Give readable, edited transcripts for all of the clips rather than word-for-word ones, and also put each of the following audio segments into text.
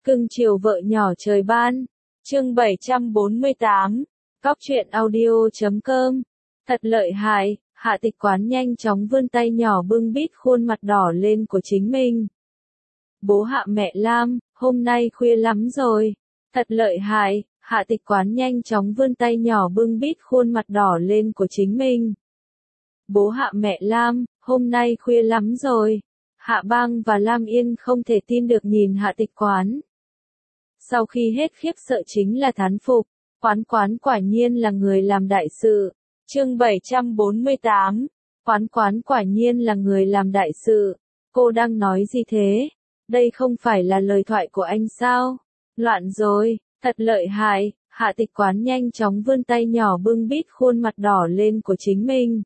Cưng chiều vợ nhỏ trời ban. Chương 748. Cóc truyện audio.com. Thật lợi hại, Hạ Tịch Quán nhanh chóng vươn tay nhỏ bưng bít khuôn mặt đỏ lên của chính mình. Bố Hạ mẹ Lam, hôm nay khuya lắm rồi. Thật lợi hại, Hạ Tịch Quán nhanh chóng vươn tay nhỏ bưng bít khuôn mặt đỏ lên của chính mình. Bố Hạ mẹ Lam, hôm nay khuya lắm rồi. Hạ Bang và Lam Yên không thể tin được nhìn Hạ Tịch Quán. Sau khi hết khiếp sợ chính là thán phục, Quán quả nhiên là người làm đại sự. Chương 748. Quán quả nhiên là người làm đại sự. Cô đang nói gì thế? Đây không phải là lời thoại của anh sao? Loạn rồi, thật lợi hại. Hạ Tịch Quán nhanh chóng vươn tay nhỏ bưng bít khuôn mặt đỏ lên của chính mình.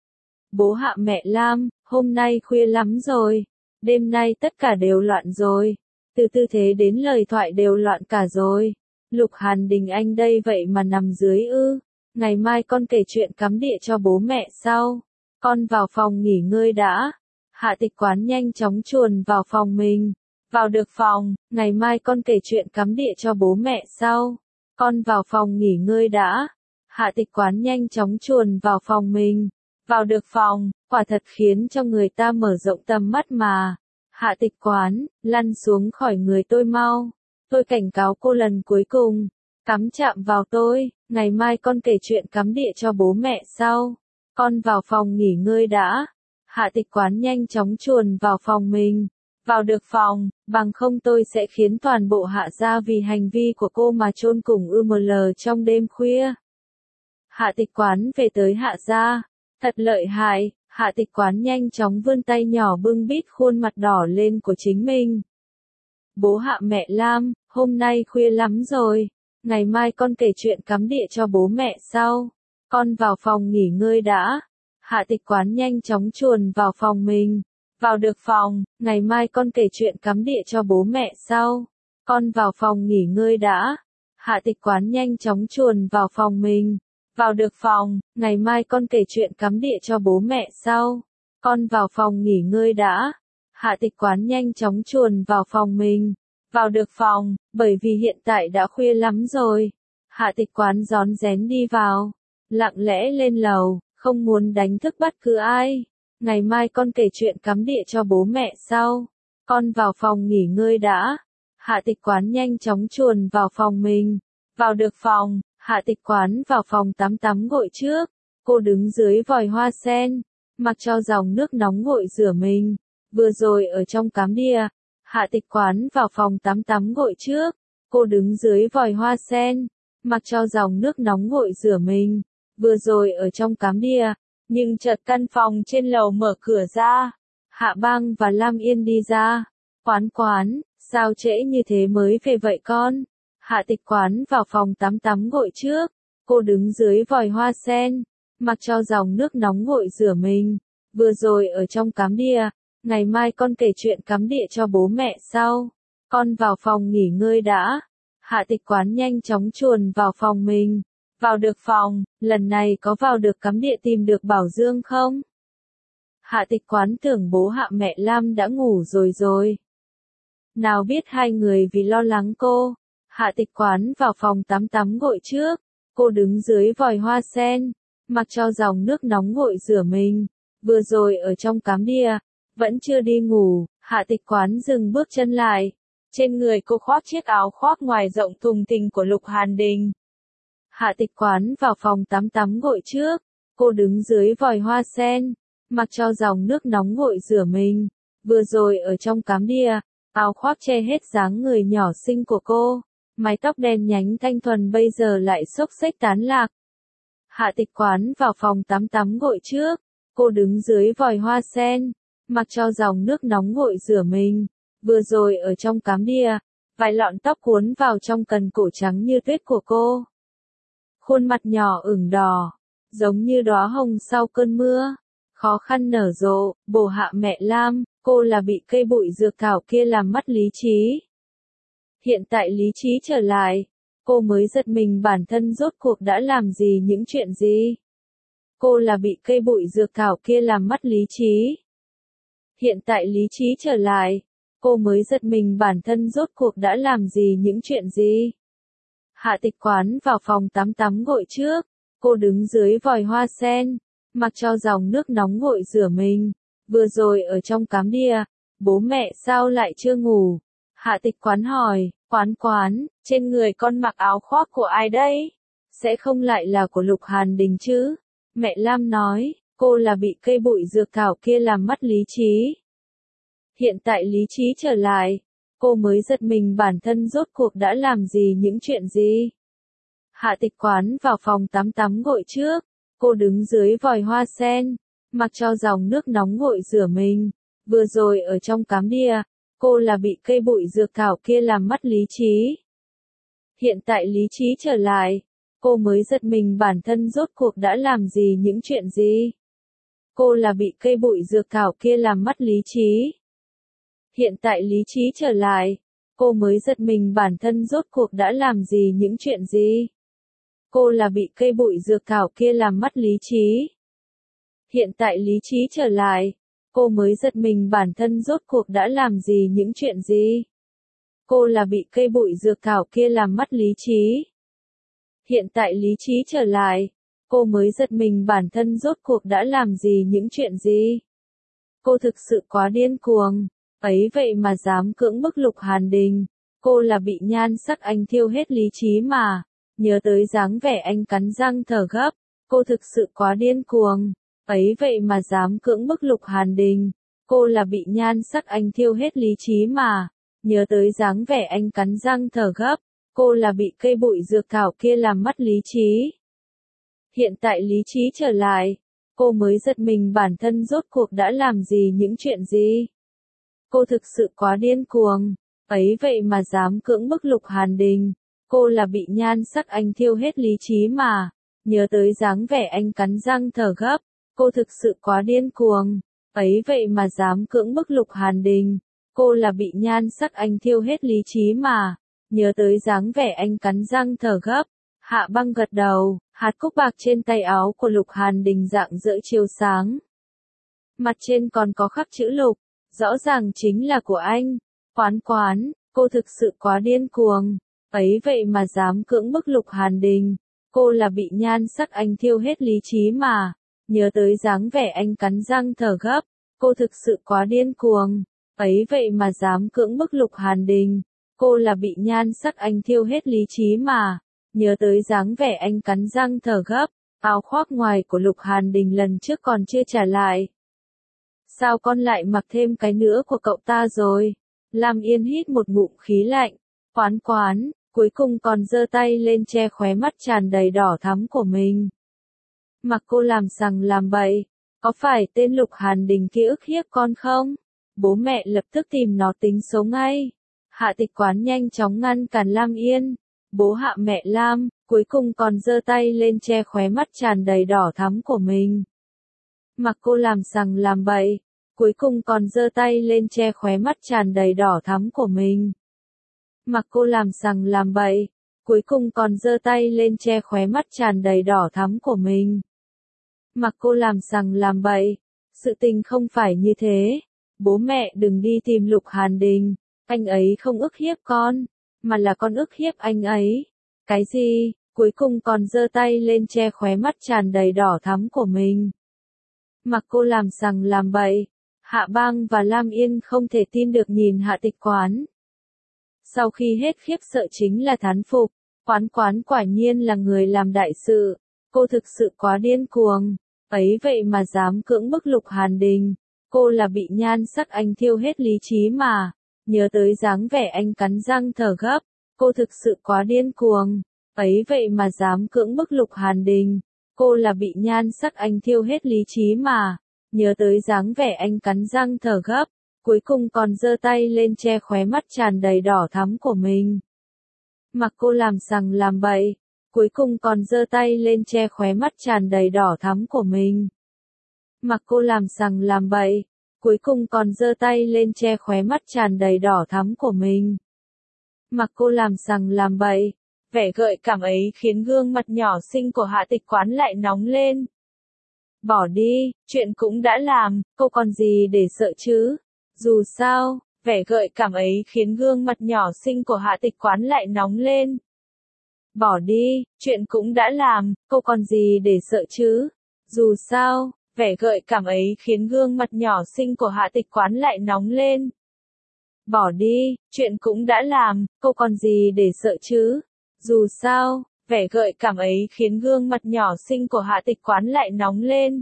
Bố Hạ mẹ Lam, hôm nay khuya lắm rồi. Đêm nay tất cả đều loạn rồi. Từ tư thế đến lời thoại đều loạn cả rồi. Lục Hàn Đình anh đây vậy mà nằm dưới ư? Ngày mai con kể chuyện cắm địa cho bố mẹ sau. Con vào phòng nghỉ ngơi đã. Hạ Tịch Quán nhanh chóng chuồn vào phòng mình. Vào được phòng, ngày mai con kể chuyện cắm địa cho bố mẹ sau. Con vào phòng nghỉ ngơi đã. Hạ Tịch Quán nhanh chóng chuồn vào phòng mình. Vào được phòng, quả thật khiến cho người ta mở rộng tầm mắt mà. Hạ Tịch Quán, lăn xuống khỏi người tôi mau. Tôi cảnh cáo cô lần cuối cùng. Cắm chạm vào tôi, ngày mai con kể chuyện cắm địa cho bố mẹ sau. Con vào phòng nghỉ ngơi đã. Hạ Tịch Quán nhanh chóng chuồn vào phòng mình. Vào được phòng, bằng không tôi sẽ khiến toàn bộ Hạ gia vì hành vi của cô mà chôn cùng UML trong đêm khuya. Hạ Tịch Quán về tới Hạ gia. Thật lợi hại, Hạ Tịch Quán nhanh chóng vươn tay nhỏ bưng bít khuôn mặt đỏ lên của chính mình. Bố Hạ mẹ Lam, hôm nay khuya lắm rồi. Ngày mai con kể chuyện cắm địa cho bố mẹ sau. Con vào phòng nghỉ ngơi đã. Hạ Tịch Quán nhanh chóng chuồn vào phòng mình. Vào được phòng, ngày mai con kể chuyện cắm địa cho bố mẹ sau. Con vào phòng nghỉ ngơi đã. Hạ Tịch Quán nhanh chóng chuồn vào phòng mình. Vào được phòng, ngày mai con kể chuyện cắm địa cho bố mẹ sau. Con vào phòng nghỉ ngơi đã. Hạ Tịch Quán nhanh chóng chuồn vào phòng mình. Vào được phòng, bởi vì hiện tại đã khuya lắm rồi. Hạ Tịch Quán rón rén đi vào. Lặng lẽ lên lầu, không muốn đánh thức bất cứ ai. Ngày mai con kể chuyện cắm địa cho bố mẹ sau. Con vào phòng nghỉ ngơi đã. Hạ Tịch Quán nhanh chóng chuồn vào phòng mình. Vào được phòng, Hạ Tịch Quán vào phòng tắm gội trước. Cô đứng dưới vòi hoa sen, mặc cho dòng nước nóng gội rửa mình. Vừa rồi ở trong cắm địa, Hạ Tịch Quán vào phòng tắm gội trước. Cô đứng dưới vòi hoa sen, mặc cho dòng nước nóng gội rửa mình. Vừa rồi ở trong cắm địa, nhưng chợt căn phòng trên lầu mở cửa ra. Hạ Bang và Lam Yên đi ra. Quán, sao trễ như thế mới về vậy con? Hạ Tịch Quán vào phòng tắm gội trước. Cô đứng dưới vòi hoa sen, mặc cho dòng nước nóng gội rửa mình. Vừa rồi ở trong cắm địa, ngày mai con kể chuyện cắm địa cho bố mẹ sau. Con vào phòng nghỉ ngơi đã. Hạ Tịch Quán nhanh chóng chuồn vào phòng mình. Vào được phòng, lần này có vào được cắm địa tìm được Bảo Dương không? Hạ Tịch Quán tưởng bố Hạ mẹ Lam đã ngủ rồi. Nào biết hai người vì lo lắng cô. Hạ Tịch Quán vào phòng tắm gội trước. Cô đứng dưới vòi hoa sen, mặc cho dòng nước nóng gội rửa mình. Vừa rồi ở trong cắm địa, vẫn chưa đi ngủ, Hạ Tịch Quán dừng bước chân lại. Trên người cô khoác chiếc áo khoác ngoài rộng thùng thình của Lục Hàn Đình. Hạ Tịch Quán vào phòng tắm gội trước. Cô đứng dưới vòi hoa sen, mặc cho dòng nước nóng gội rửa mình. Vừa rồi ở trong cắm địa, áo khoác che hết dáng người nhỏ xinh của cô. Mái tóc đen nhánh thanh thuần bây giờ lại xốc xếch tán lạc. Hạ Tịch Quán vào phòng tắm gội trước. Cô đứng dưới vòi hoa sen, mặc cho dòng nước nóng gội rửa mình. Vừa rồi ở trong cắm địa, vài lọn tóc cuốn vào trong cần cổ trắng như tuyết của cô. Khuôn mặt nhỏ ửng đỏ, giống như đóa hồng sau cơn mưa. Khó khăn nở rộ, bố Hạ mẹ Lam, cô là bị cây bụi dược thảo kia làm mất lý trí. Hiện tại lý trí trở lại, cô mới giật mình bản thân rốt cuộc đã làm gì những chuyện gì. Cô là bị cây bụi dược thảo kia làm mất lý trí. Hiện tại lý trí trở lại, Cô mới giật mình bản thân rốt cuộc đã làm gì những chuyện gì. Hạ Tịch Quán vào phòng tắm tắm gội trước. Cô đứng dưới vòi hoa sen, mặc cho dòng nước nóng gội rửa mình. Vừa rồi ở trong cám đia, bố mẹ sao lại chưa ngủ? Hạ Tịch Quán hỏi, Quán, trên người con mặc áo khoác của ai đấy? Sẽ không lại là của Lục Hàn Đình chứ? Mẹ Lam nói, cô là bị cây bụi dược thảo kia làm mất lý trí. Hiện tại lý trí trở lại, cô mới giật mình bản thân rốt cuộc đã làm gì những chuyện gì. Hạ Tịch Quán vào phòng tắm tắm gội trước. Cô đứng dưới vòi hoa sen, mặc cho dòng nước nóng gội rửa mình. Vừa rồi ở trong cám đia, cô là bị cây bụi dược thảo kia làm mất lý trí. Hiện tại lý trí trở lại, cô mới giật mình bản thân rốt cuộc đã làm gì những chuyện gì. Cô là bị cây bụi dược thảo kia làm mất lý trí. Hiện tại lý trí trở lại, cô mới giật mình bản thân rốt cuộc đã làm gì những chuyện gì. Cô là bị cây bụi dược thảo kia làm mất lý trí. Hiện tại lý trí trở lại, cô mới giật mình bản thân rốt cuộc đã làm gì những chuyện gì. Cô là bị cây bụi dược thảo kia làm mất lý trí. Hiện tại lý trí trở lại, cô mới giật mình bản thân rốt cuộc đã làm gì những chuyện gì. Cô thực sự quá điên cuồng, ấy vậy mà dám cưỡng bức Lục Hàn Đình. Cô là bị nhan sắc anh thiêu hết lý trí mà. Nhớ tới dáng vẻ anh cắn răng thở gấp, cô thực sự quá điên cuồng, ấy vậy mà dám cưỡng bức Lục Hàn Đình. Cô là bị nhan sắc anh thiêu hết lý trí mà. Nhớ tới dáng vẻ anh cắn răng thở gấp, cô là bị cây bụi dược thảo kia làm mất lý trí. Hiện tại lý trí trở lại, cô mới giật mình bản thân rốt cuộc đã làm gì những chuyện gì. Cô thực sự quá điên cuồng, ấy vậy mà dám cưỡng bức Lục Hàn Đình. Cô là bị nhan sắc anh thiêu hết lý trí mà. Nhớ tới dáng vẻ anh cắn răng thở gấp, cô thực sự quá điên cuồng, ấy vậy mà dám cưỡng bức Lục Hàn Đình. Cô là bị nhan sắc anh thiêu hết lý trí mà. Nhớ tới dáng vẻ anh cắn răng thở gấp. Hạ Băng gật đầu, hạt cúc bạc trên tay áo của Lục Hàn Đình rạng rỡ chiếu sáng. Mặt trên còn có khắc chữ Lục, rõ ràng chính là của anh. Quán, cô thực sự quá điên cuồng, ấy vậy mà dám cưỡng bức Lục Hàn Đình. Cô là bị nhan sắc anh thiêu hết lý trí mà. Nhớ tới dáng vẻ anh cắn răng thở gấp, cô thực sự quá điên cuồng, ấy vậy mà dám cưỡng bức Lục Hàn Đình. Cô là bị nhan sắc anh thiêu hết lý trí mà. Nhớ tới dáng vẻ anh cắn răng thở gấp, áo khoác ngoài của Lục Hàn Đình lần trước còn chưa trả lại. Sao con lại mặc thêm cái nữa của cậu ta rồi? Lam Yên hít một ngụm khí lạnh. Quán, cuối cùng còn giơ tay lên che khóe mắt tràn đầy đỏ thắm của mình. Mặc cô làm sằng làm bậy, có phải tên Lục Hàn Đình kia ức hiếp con không? Bố mẹ lập tức tìm nó tính số ngay. Hạ Tịch Quán nhanh chóng ngăn cản Lam Yên. Bố Hạ mẹ Lam, cuối cùng còn giơ tay lên che khóe mắt tràn đầy đỏ thắm của mình. Mặc cô làm sằng làm bậy, cuối cùng còn giơ tay lên che khóe mắt tràn đầy đỏ thắm của mình. Mặc cô làm sằng làm bậy, cuối cùng còn giơ tay lên che khóe mắt tràn đầy đỏ thắm của mình. Mặc cô làm sằng làm bậy, sự tình không phải như thế. Bố mẹ đừng đi tìm Lục Hàn Đình, anh ấy không ức hiếp con, mà là con ức hiếp anh ấy. Cái gì? Cuối cùng còn giơ tay lên che khóe mắt tràn đầy đỏ thắm của mình. Mặc cô làm sằng làm bậy, Hạ Bang và Lam Yên không thể tin được nhìn Hạ Tịch Quán. Sau khi hết khiếp sợ chính là thán phục, Quán quả nhiên là người làm đại sự, cô thực sự quá điên cuồng, ấy vậy mà dám cưỡng bức Lục Hàn Đình. Cô là bị nhan sắc anh thiêu hết lý trí mà. Nhớ tới dáng vẻ anh cắn răng thở gấp, cô thực sự quá điên cuồng, ấy vậy mà dám cưỡng bức Lục Hàn Đình. Cô là bị nhan sắc anh thiêu hết lý trí mà. Nhớ tới dáng vẻ anh cắn răng thở gấp, cuối cùng còn giơ tay lên che khóe mắt tràn đầy đỏ thắm của mình. Mặc cô làm sằng làm bậy, cuối cùng còn giơ tay lên che khóe mắt tràn đầy đỏ thắm của mình. Mặc cô làm sằng làm bậy, cuối cùng còn giơ tay lên che khóe mắt tràn đầy đỏ thắm của mình. Mặc cô làm sằng làm bậy, vẻ gợi cảm ấy khiến gương mặt nhỏ xinh của Hạ Tịch Quán lại nóng lên. Bỏ đi, chuyện cũng đã làm, cô còn gì để sợ chứ? Dù sao, Vẻ gợi cảm ấy khiến gương mặt nhỏ xinh của Hạ Tịch Quán lại nóng lên. Bỏ đi, chuyện cũng đã làm, cô còn gì để sợ chứ? Dù sao, vẻ gợi cảm ấy khiến gương mặt nhỏ xinh của Hạ Tịch Quán lại nóng lên. Bỏ đi, chuyện cũng đã làm, cô còn gì để sợ chứ? Dù sao, vẻ gợi cảm ấy khiến gương mặt nhỏ xinh của Hạ Tịch Quán lại nóng lên.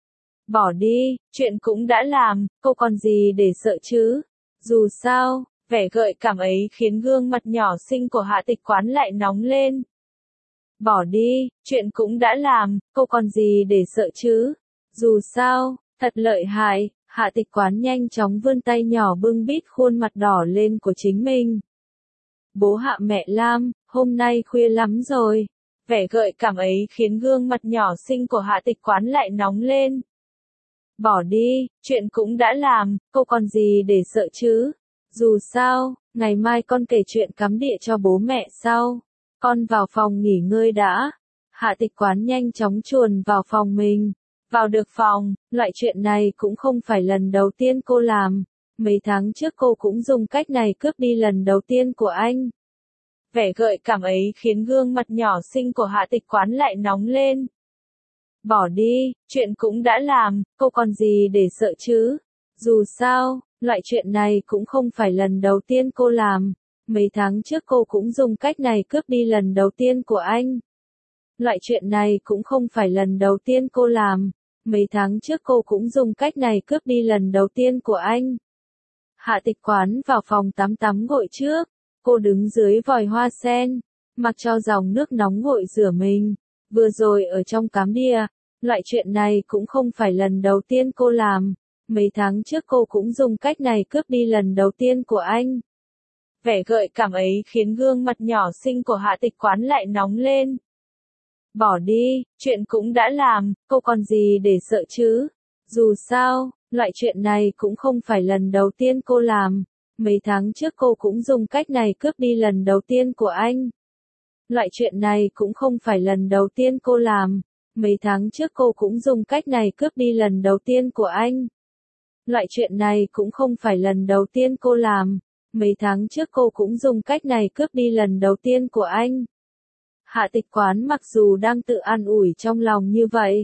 Bỏ đi, chuyện cũng đã làm, cô còn gì để sợ chứ? Dù sao, vẻ gợi cảm ấy khiến gương mặt nhỏ xinh của Hạ Tịch Quán lại nóng lên. Bỏ đi, chuyện cũng đã làm, cô còn gì để sợ chứ? Dù sao, thật lợi hại, Hạ Tịch Quán nhanh chóng vươn tay nhỏ bưng bít khuôn mặt đỏ lên của chính mình. Bố Hạ mẹ Lam, hôm nay khuya lắm rồi. Vẻ gợi cảm ấy khiến gương mặt nhỏ xinh của Hạ Tịch Quán lại nóng lên. Bỏ đi, chuyện cũng đã làm, cô còn gì để sợ chứ? Dù sao, ngày mai con kể chuyện cắm địa cho bố mẹ sau. Con vào phòng nghỉ ngơi đã. Hạ Tịch Quán nhanh chóng chuồn vào phòng mình. Vào được phòng, loại chuyện này cũng không phải lần đầu tiên cô làm. Mấy tháng trước cô cũng dùng cách này cướp đi lần đầu tiên của anh. Vẻ gợi cảm ấy khiến gương mặt nhỏ xinh của Hạ Tịch Quán lại nóng lên. Bỏ đi, chuyện cũng đã làm, cô còn gì để sợ chứ? Dù sao, loại chuyện này cũng không phải lần đầu tiên cô làm. Mấy tháng trước cô cũng dùng cách này cướp đi lần đầu tiên của anh. Loại chuyện này cũng không phải lần đầu tiên cô làm. Mấy tháng trước cô cũng dùng cách này cướp đi lần đầu tiên của anh. Hạ Tịch Quán vào phòng tắm tắm gội trước. Cô đứng dưới vòi hoa sen, mặc cho dòng nước nóng gội rửa mình. Vừa rồi ở trong cắm đĩa, loại chuyện này cũng không phải lần đầu tiên cô làm. Mấy tháng trước cô cũng dùng cách này cướp đi lần đầu tiên của anh. Vẻ gợi cảm ấy khiến gương mặt nhỏ xinh của Hạ Tịch Quán lại nóng lên. Bỏ đi, chuyện cũng đã làm, cô còn gì để sợ chứ? Dù sao, loại chuyện này cũng không phải lần đầu tiên cô làm. Mấy tháng trước cô cũng dùng cách này cướp đi lần đầu tiên của anh. Loại chuyện này cũng không phải lần đầu tiên cô làm. Mấy tháng trước cô cũng dùng cách này cướp đi lần đầu tiên của anh. Loại chuyện này cũng không phải lần đầu tiên cô làm. Mấy tháng trước cô cũng dùng cách này cướp đi lần đầu tiên của anh. Hạ Tịch Quán mặc dù đang tự an ủi trong lòng như vậy,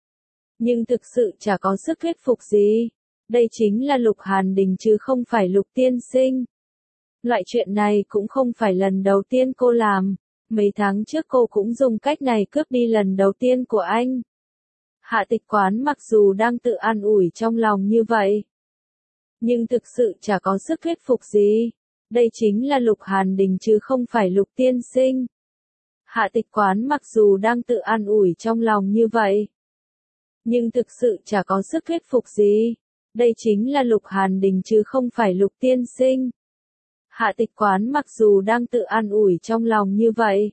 nhưng thực sự chả có sức thuyết phục gì. Đây chính là Lục Hàn Đình chứ không phải Lục Tiên Sinh. Loại chuyện này cũng không phải lần đầu tiên cô làm. Mấy tháng trước cô cũng dùng cách này cướp đi lần đầu tiên của anh. Hạ Tịch Quán mặc dù đang tự an ủi trong lòng như vậy, nhưng thực sự chả có sức thuyết phục gì. Đây chính là Lục Hàn Đình chứ không phải Lục Tiên Sinh. Hạ Tịch Quán mặc dù đang tự an ủi trong lòng như vậy, nhưng thực sự chả có sức thuyết phục gì. Đây chính là Lục Hàn Đình chứ không phải Lục Tiên Sinh. Hạ Tịch Quán mặc dù đang tự an ủi trong lòng như vậy,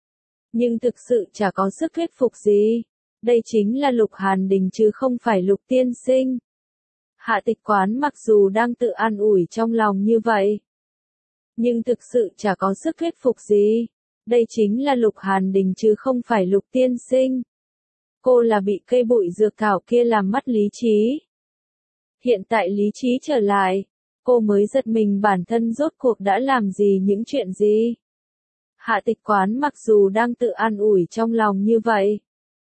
nhưng thực sự chả có sức thuyết phục gì. Đây chính là Lục Hàn Đình chứ không phải Lục Tiên Sinh. Hạ Tịch Quán mặc dù đang tự an ủi trong lòng như vậy, nhưng thực sự chả có sức thuyết phục gì. Đây chính là Lục Hàn Đình chứ không phải Lục Tiên Sinh. Cô là bị cây bụi dược thảo kia làm mất lý trí. Hiện tại lý trí trở lại, cô mới giật mình bản thân rốt cuộc đã làm gì những chuyện gì. Hạ Tịch Quán mặc dù đang tự an ủi trong lòng như vậy,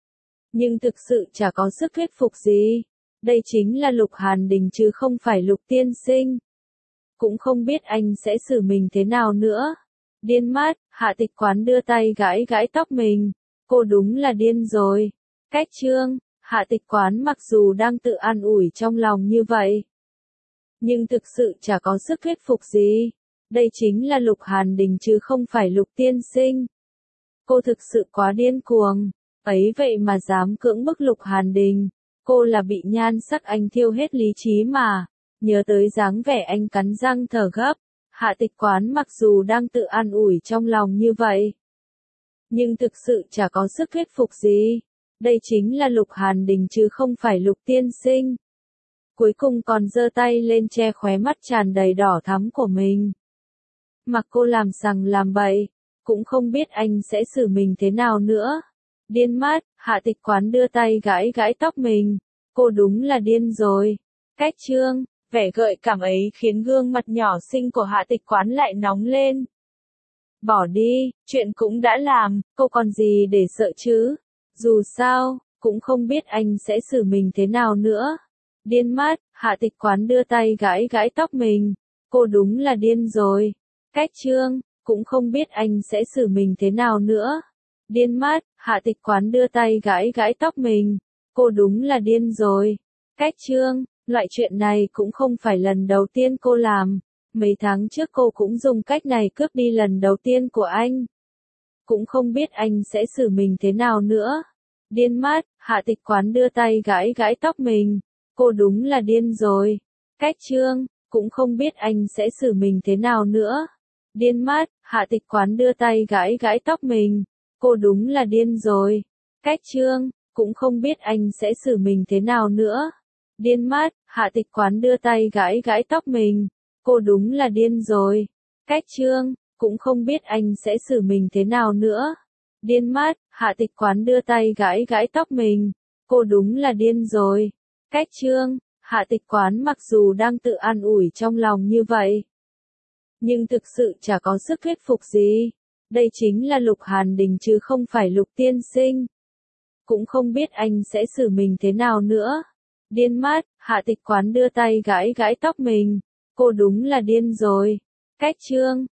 nhưng thực sự chả có sức thuyết phục gì. Đây chính là Lục Hàn Đình chứ không phải Lục Tiên Sinh. Cũng không biết anh sẽ xử mình thế nào nữa. Điên mát, Hạ Tịch Quán đưa tay gãi gãi tóc mình. Cô đúng là điên rồi. Cách chương, Hạ Tịch Quán mặc dù đang tự an ủi trong lòng như vậy, nhưng thực sự chả có sức thuyết phục gì. Đây chính là Lục Hàn Đình chứ không phải Lục Tiên Sinh. Cô thực sự quá điên cuồng. Ấy vậy mà dám cưỡng bức Lục Hàn Đình. Cô là bị nhan sắc anh thiêu hết lý trí mà. Nhớ tới dáng vẻ anh cắn răng thở gấp. Hạ Tịch Quán mặc dù đang tự an ủi trong lòng như vậy, nhưng thực sự chả có sức thuyết phục gì. Đây chính là Lục Hàn Đình chứ không phải Lục Tiên Sinh. Cuối cùng còn giơ tay lên che khóe mắt tràn đầy đỏ thắm của mình. Mặc cô làm sằng làm bậy, cũng không biết anh sẽ xử mình thế nào nữa. Điên mát, Hạ Tịch Quán đưa tay gãi gãi tóc mình. Cô đúng là điên rồi. Cách chương, Vẻ gợi cảm ấy khiến gương mặt nhỏ xinh của Hạ Tịch Quán lại nóng lên. Bỏ đi, chuyện cũng đã làm, cô còn gì để sợ chứ? Dù sao, cũng không biết anh sẽ xử mình thế nào nữa. Điên mắt, Hạ Tịch Quán đưa tay gãi gãi tóc mình. Cô đúng là điên rồi. Cách Trương, cũng không biết anh sẽ xử mình thế nào nữa. Điên mắt, Hạ Tịch Quán đưa tay gãi gãi tóc mình. Cô đúng là điên rồi. Cách Trương, loại chuyện này cũng không phải lần đầu tiên cô làm. Mấy tháng trước cô cũng dùng cách này cướp đi lần đầu tiên của anh. Cũng không biết anh sẽ xử mình thế nào nữa. Điên mắt, Hạ Tịch Quán đưa tay gãi gãi tóc mình. Cô đúng là điên rồi. Cách Trương, cũng không biết anh sẽ xử mình thế nào nữa. Điên mắt, Hạ Tịch Quán đưa tay gãi gãi tóc mình. Cô đúng là điên rồi. Cách Trương, cũng không biết anh sẽ xử mình thế nào nữa. Điên mắt, Hạ Tịch Quán đưa tay gãi gãi tóc mình. Cô đúng là điên rồi. Cách Trương, cũng không biết anh sẽ xử mình thế nào nữa. Điên mắt, Hạ Tịch Quán đưa tay gãi gãi tóc mình. Cô đúng là điên rồi. Cách Trương, Hạ Tịch Quán mặc dù đang tự an ủi trong lòng như vậy, nhưng thực sự chả có sức thuyết phục gì. Đây chính là Lục Hàn Đình chứ không phải Lục tiên sinh. Cũng không biết anh sẽ xử mình thế nào nữa. Điên mắt, Hạ Tịch Quán đưa tay gãi gãi tóc mình. Cô đúng là điên rồi. Cách Trương,